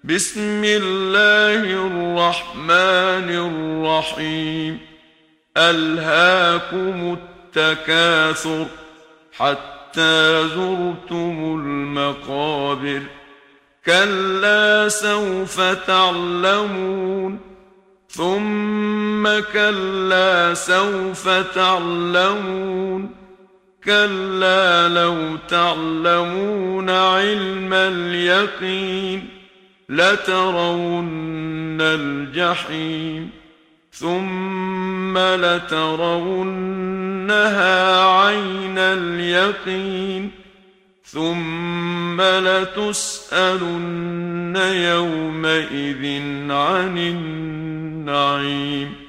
بسم الله الرحمن الرحيم. ألهاكم التكاثر حتى زرتم المقابر. كلا سوف تعلمون ثم كلا سوف تعلمون. كلا لو تعلمون علم اليقين لترون الجحيم ثم لترونها عين اليقين ثم لتسألن يومئذ عن النعيم.